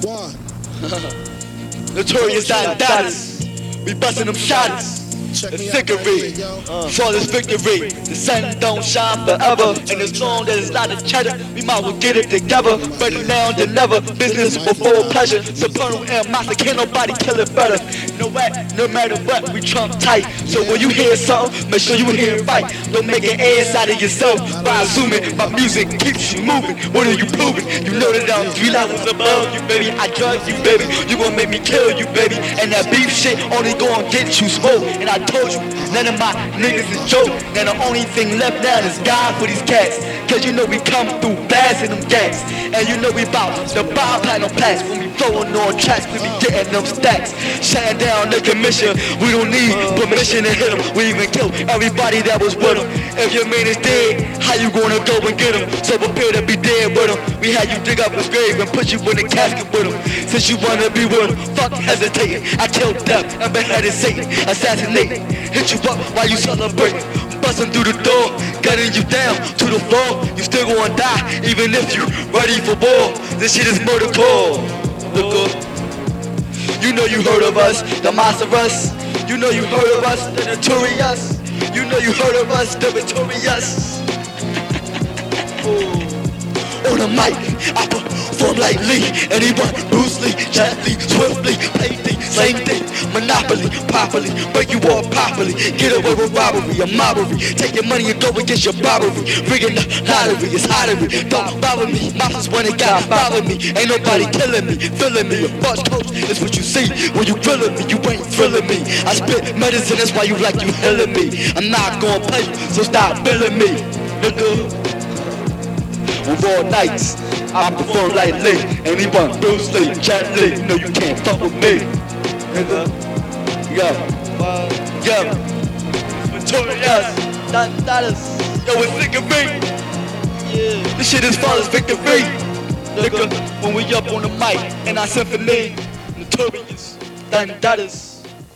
One. Notorious Dollars. We bustin' them shots. The thickery, flawless victory. The sun don't shine forever, and as long as it's not a cheddar, we might well get it together. Better now than never, business before pleasure. Supernal and monster, can't nobody kill it better. No matter what, we trump tight. So when you hear something, make sure you hear it right. Don't make an ass out of yourself by assuming my music keeps you moving. What are you proving? You know that I'm 3 levels above you, baby. I drug you, baby. You gon' make me kill you, baby. And that beef shit only gon' get you smoked. And I told you, none of my niggas is joke. Now the only thing left now is God for these cats. Cause you know we come through blasting them gas. And you know we bout the buy platinum plaques. When we flowing on tracks, we be getting them stacks. Shutting down the commission, we don't need permission to hit them. We even kill everybody that was with them. If your man is dead, how you gonna go and get him? So prepare to be dead with him. We had you dig up his grave and put you in the casket with him. Since you wanna be with him, fuck hesitating. I killed death and beheaded Satan, assassinated. Hit you up while you celebrate. Busting through the door, cutting you down to the floor. You still gonna die, even if you ready for war. This shit is murder core. Look up. You know you heard of us, the monstrous. You know you heard of us, the notorious. You know you heard of us, the victorious. On the mic, I perform like Lee. Anyone, Bruce Lee, Jet Li, swiftly, payday, same thing. Monopoly, properly, break you off properly. Get away with robbery, a mobbery. Take your money and go against your robbery. Rigging the lottery, it's lottery. Don't bother me, monsters when it got bother me. Ain't nobody killing me, feeling me. A bus coach is what you see when you grilling me. You ain't thrilling me. I spit medicine, that's why you like you healing me. I'm not gonna play you, so stop billing me, nigga. On raw nights, I perform like Lee. Anyone, Bruce Lee, Jet Li, no you can't fuck with me, nigga. Yo, Notorious, Dollars. Yo, it's sick of me. Yeah, this shit is flawless victory, nigga. When we up on the mic in our symphony, Notorious, Dollars.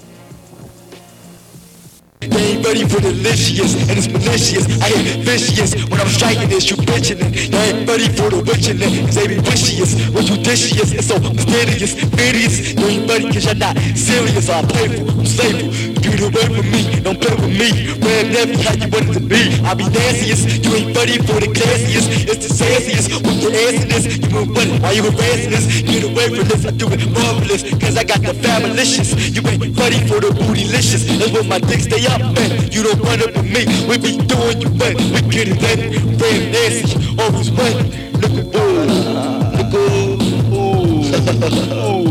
They ain't ready for delicious, and it's malicious. I hate vicious when I'm striking this, you bitching it. They ain't ready for the witching it, cause they be vicious. When you dishes, it's so mysterious, hideous. You ain't ready cause you're not serious. I play for, I'm slaveful. Get away from me, don't play with me. Red never how you want it to be. I be nastiest, you ain't ready for the classiest. It's the sassiest, with the assiness. You won't run it while you harassing this. Get away from this, I do it marvelous, cause I got the familicious. You ain't ready for the bootylicious. That's what my dick stay up, man. You don't run up with me, we be doing you wet. We get it ready, red nasty, always wet. Look at ooh, look at ooh.